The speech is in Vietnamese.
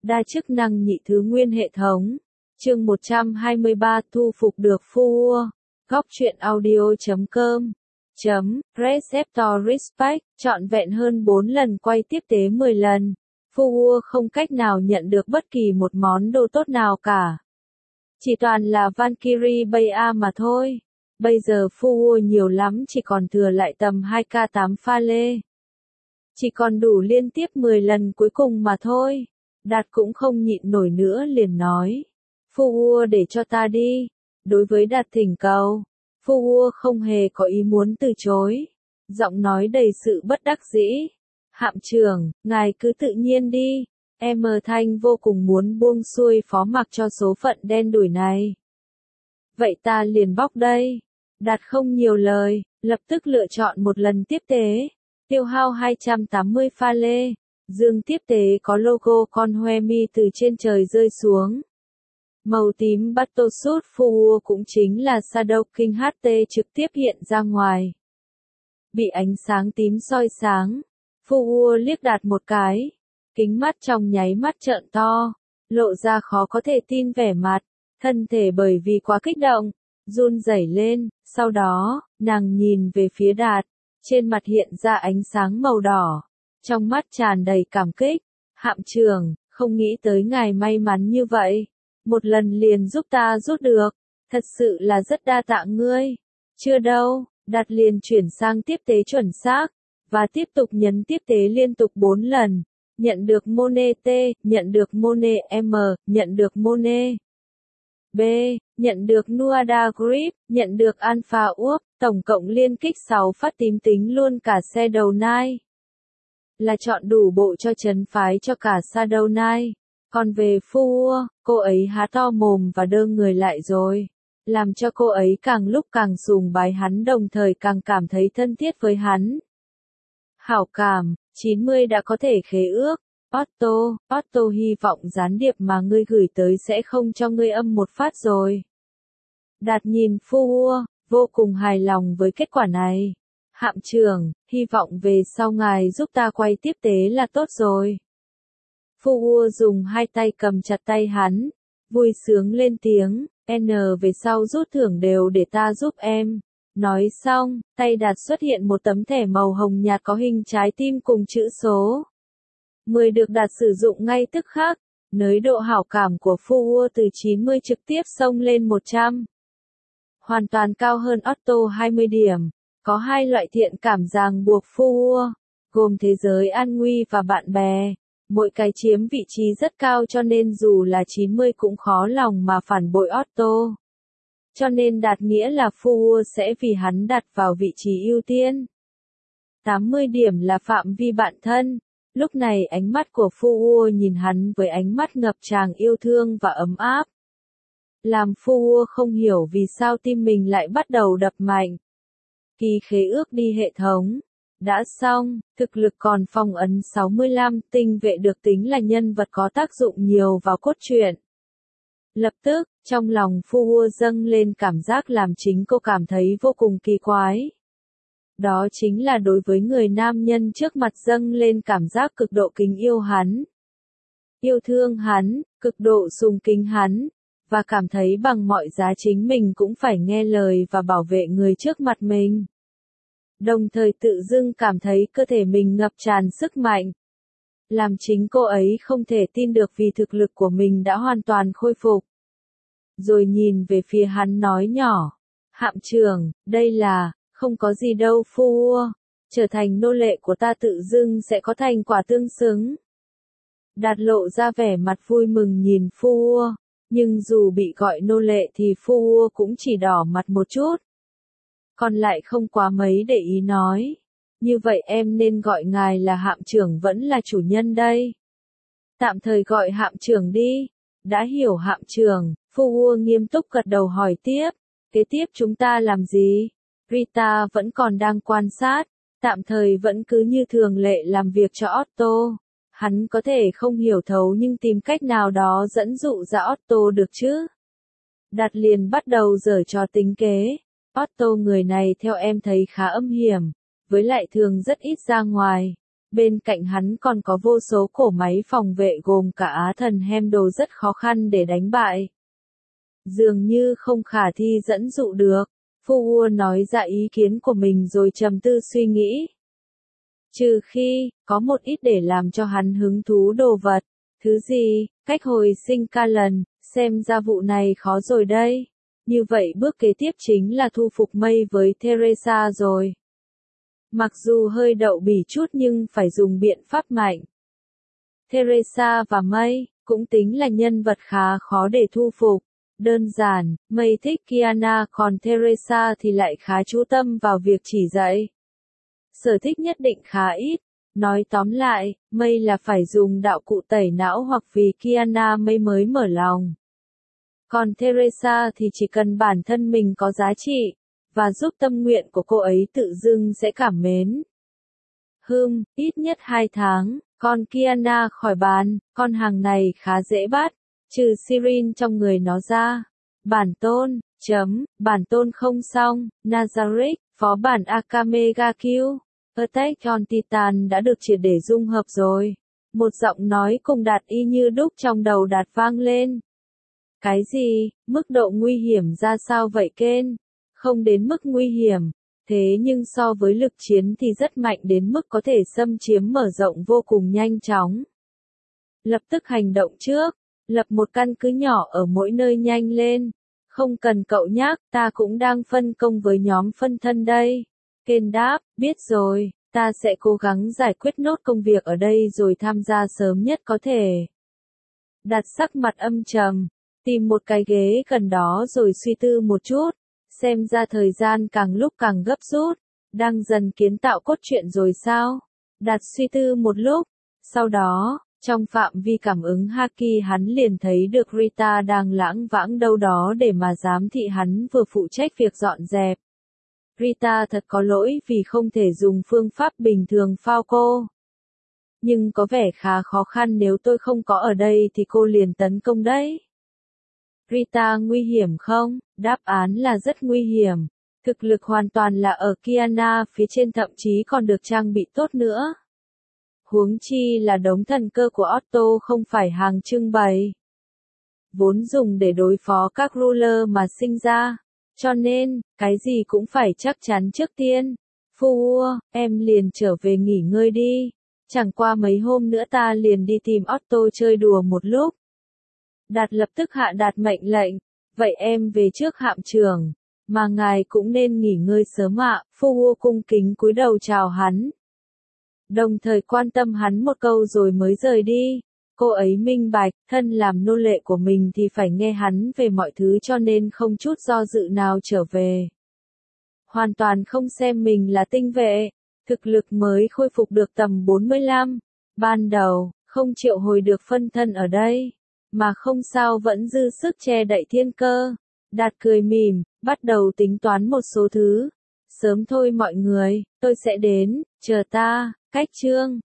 Đa chức năng nhị thứ nguyên hệ thống. Chương 123 thu phục được Fuua. Góc truyện audio.com Receptor Respect, trọn vẹn hơn 4 lần quay tiếp tế 10 lần. Fuua không cách nào nhận được bất kỳ một món đồ tốt nào cả. Chỉ toàn là Valkyrie Bay A mà thôi. Bây giờ Fuua nhiều lắm chỉ còn thừa lại tầm 2k8 pha lê. Chỉ còn đủ liên tiếp 10 lần cuối cùng mà thôi. Đạt cũng không nhịn nổi nữa liền nói. Fuua để cho ta đi. Đối với Đạt thỉnh cầu, Fuua không hề có ý muốn từ chối. Giọng nói đầy sự bất đắc dĩ. Hạm trưởng, ngài cứ tự nhiên đi. Em Thanh vô cùng muốn buông xuôi phó mặc cho số phận đen đủi này. Vậy ta liền bóc đây. Đạt không nhiều lời, lập tức lựa chọn một lần tiếp tế. Tiêu hao 280 pha lê. Dương tiếp tế có logo con hoe mi từ trên trời rơi xuống. Màu tím Battlesuit Fuua cũng chính là Shadow King HT trực tiếp hiện ra ngoài. Bị ánh sáng tím soi sáng, Fuua liếc Đạt một cái. Kính mắt trong nháy mắt trợn to, lộ ra khó có thể tin vẻ mặt, thân thể bởi vì quá kích động, run rẩy lên, sau đó, nàng nhìn về phía Đạt, trên mặt hiện ra ánh sáng màu đỏ, trong mắt tràn đầy cảm kích. Hạm trưởng, không nghĩ tới ngài may mắn như vậy, một lần liền giúp ta rút được, thật sự là rất đa tạ ngươi. Chưa đâu, Đạt liền chuyển sang tiếp tế chuẩn xác, và tiếp tục nhấn tiếp tế liên tục 4 lần. Nhận được Monet T, nhận được Monet M, nhận được Monet B, nhận được Nuada Grip, nhận được Alpha Uop, tổng cộng liên kích 6 phát tím tính luôn cả xe đầu nai. Là chọn đủ bộ cho trấn phái cho cả Shadow Knight. Còn về Fuua, cô ấy há to mồm và đơ người lại rồi. Làm cho cô ấy càng lúc càng sùng bái hắn đồng thời càng cảm thấy thân thiết với hắn. Hảo cảm, 90 đã có thể khế ước. Otto hy vọng gián điệp mà ngươi gửi tới sẽ không cho ngươi âm một phát rồi. Đạt nhìn Fuua, vô cùng hài lòng với kết quả này. Hạm trưởng, hy vọng về sau ngài giúp ta quay tiếp tế là tốt rồi. Fuua dùng hai tay cầm chặt tay hắn, vui sướng lên tiếng, về sau rút thưởng đều để ta giúp em. Nói xong, tay Đạt xuất hiện một tấm thẻ màu hồng nhạt có hình trái tim cùng chữ số 10 được Đạt sử dụng ngay tức khắc, nới độ hảo cảm của Fuua từ 90 trực tiếp xông lên 100. Hoàn toàn cao hơn Otto 20 điểm. Có hai loại thiện cảm ràng buộc Fuua, gồm thế giới an nguy và bạn bè. Mỗi cái chiếm vị trí rất cao cho nên dù là 90 cũng khó lòng mà phản bội Otto. Cho nên Đạt nghĩa là Fuua sẽ vì hắn đặt vào vị trí ưu tiên. 80 điểm là phạm vi bạn thân. Lúc này ánh mắt của Fuua nhìn hắn với ánh mắt ngập tràn yêu thương và ấm áp. Làm Fuua không hiểu vì sao tim mình lại bắt đầu đập mạnh. Ký khế ước đi hệ thống. Đã xong, thực lực còn phong ấn 65, tinh vệ được tính là nhân vật có tác dụng nhiều vào cốt truyện. Lập tức, trong lòng Fuua dâng lên cảm giác làm chính cô cảm thấy vô cùng kỳ quái. Đó chính là đối với người nam nhân trước mặt dâng lên cảm giác cực độ kính yêu hắn. Yêu thương hắn, cực độ sùng kính hắn, và cảm thấy bằng mọi giá chính mình cũng phải nghe lời và bảo vệ người trước mặt mình. Đồng thời tự dưng cảm thấy cơ thể mình ngập tràn sức mạnh. Làm chính cô ấy không thể tin được vì thực lực của mình đã hoàn toàn khôi phục. Rồi nhìn về phía hắn nói nhỏ. Hạm trưởng, đây là, không có gì đâu Fuua. Trở thành nô lệ của ta tự dưng sẽ có thành quả tương xứng. Đạt lộ ra vẻ mặt vui mừng nhìn Fuua. Nhưng dù bị gọi nô lệ thì Fuua cũng chỉ đỏ mặt một chút. Còn lại không quá mấy để ý nói. Như vậy em nên gọi ngài là hạm trưởng vẫn là chủ nhân đây. Tạm thời gọi hạm trưởng đi. Đã hiểu hạm trưởng, Fuua nghiêm túc gật đầu hỏi tiếp. Kế tiếp chúng ta làm gì? Rita vẫn còn đang quan sát. Tạm thời vẫn cứ như thường lệ làm việc cho Otto. Hắn có thể không hiểu thấu nhưng tìm cách nào đó dẫn dụ ra Otto được chứ. Đạt liền bắt đầu giở trò tính kế. Otto người này theo em thấy khá âm hiểm, với lại thường rất ít ra ngoài. Bên cạnh hắn còn có vô số cổ máy phòng vệ gồm cả Á thần Handle rất khó khăn để đánh bại. Dường như không khả thi dẫn dụ được. Fuhua nói ra ý kiến của mình rồi trầm tư suy nghĩ. Trừ khi, có một ít để làm cho hắn hứng thú đồ vật. Thứ gì, cách hồi sinh ca lần, xem ra vụ này khó rồi đây. Như vậy bước kế tiếp chính là thu phục Mây với Teresa rồi. Mặc dù hơi đậu bỉ chút nhưng phải dùng biện pháp mạnh. Teresa và Mây, cũng tính là nhân vật khá khó để thu phục. Đơn giản, Mây thích Kiana còn Teresa thì lại khá chú tâm vào việc chỉ dạy. Sở thích nhất định khá ít. Nói tóm lại, Mây là phải dùng đạo cụ tẩy não hoặc vì Kiana Mây mới mở lòng. Còn Teresa thì chỉ cần bản thân mình có giá trị, và giúp tâm nguyện của cô ấy tự dưng sẽ cảm mến. Ít nhất 2 tháng, con Kiana khỏi bàn, con hàng này khá dễ bắt, trừ Sirin trong người nó ra. Bản tôn không xong, Nazarick, phó bản Akame ga Kill, Attack on Titan đã được triệt để dung hợp rồi. Một giọng nói cùng Đạt y như đúc trong đầu Đạt vang lên. Cái gì, mức độ nguy hiểm ra sao vậy Ken? Không đến mức nguy hiểm, thế nhưng so với lực chiến thì rất mạnh đến mức có thể xâm chiếm mở rộng vô cùng nhanh chóng. Lập tức hành động trước, lập một căn cứ nhỏ ở mỗi nơi nhanh lên. Không cần cậu nhắc, ta cũng đang phân công với nhóm phân thân đây. Ken đáp, biết rồi, ta sẽ cố gắng giải quyết nốt công việc ở đây rồi tham gia sớm nhất có thể. Đạt sắc mặt âm trầm, tìm một cái ghế gần đó rồi suy tư một chút. Xem ra thời gian càng lúc càng gấp rút, đang dần kiến tạo cốt truyện rồi sao? Đạt suy tư một lúc, sau đó, trong phạm vi cảm ứng Haki hắn liền thấy được Rita đang lãng vãng đâu đó để mà giám thị hắn vừa phụ trách việc dọn dẹp. Rita thật có lỗi vì không thể dùng phương pháp bình thường phao cô. Nhưng có vẻ khá khó khăn nếu tôi không có ở đây thì cô liền tấn công đấy. Rita nguy hiểm không? Đáp án là rất nguy hiểm. Thực lực hoàn toàn là ở Kiana phía trên thậm chí còn được trang bị tốt nữa. Huống chi là đống thần cơ của Otto không phải hàng trưng bày. Vốn dùng để đối phó các ruler mà sinh ra. Cho nên, cái gì cũng phải chắc chắn trước tiên. Fuhua, em liền trở về nghỉ ngơi đi. Chẳng qua mấy hôm nữa ta liền đi tìm Otto chơi đùa một lúc. Đạt lập tức hạ đạt mệnh lệnh. Vậy em về trước hạm trưởng. Mà ngài cũng nên nghỉ ngơi sớm ạ. Fuhua cung kính cúi đầu chào hắn. Đồng thời quan tâm hắn một câu rồi mới rời đi. Cô ấy minh bạch, thân làm nô lệ của mình thì phải nghe hắn về mọi thứ cho nên không chút do dự nào trở về. Hoàn toàn không xem mình là tinh vệ, thực lực mới khôi phục được tầm 45. Ban đầu, không triệu hồi được phân thân ở đây, mà không sao vẫn dư sức che đậy thiên cơ. Đạt cười mỉm, bắt đầu tính toán một số thứ. Sớm thôi mọi người, tôi sẽ đến, chờ ta, cách chương.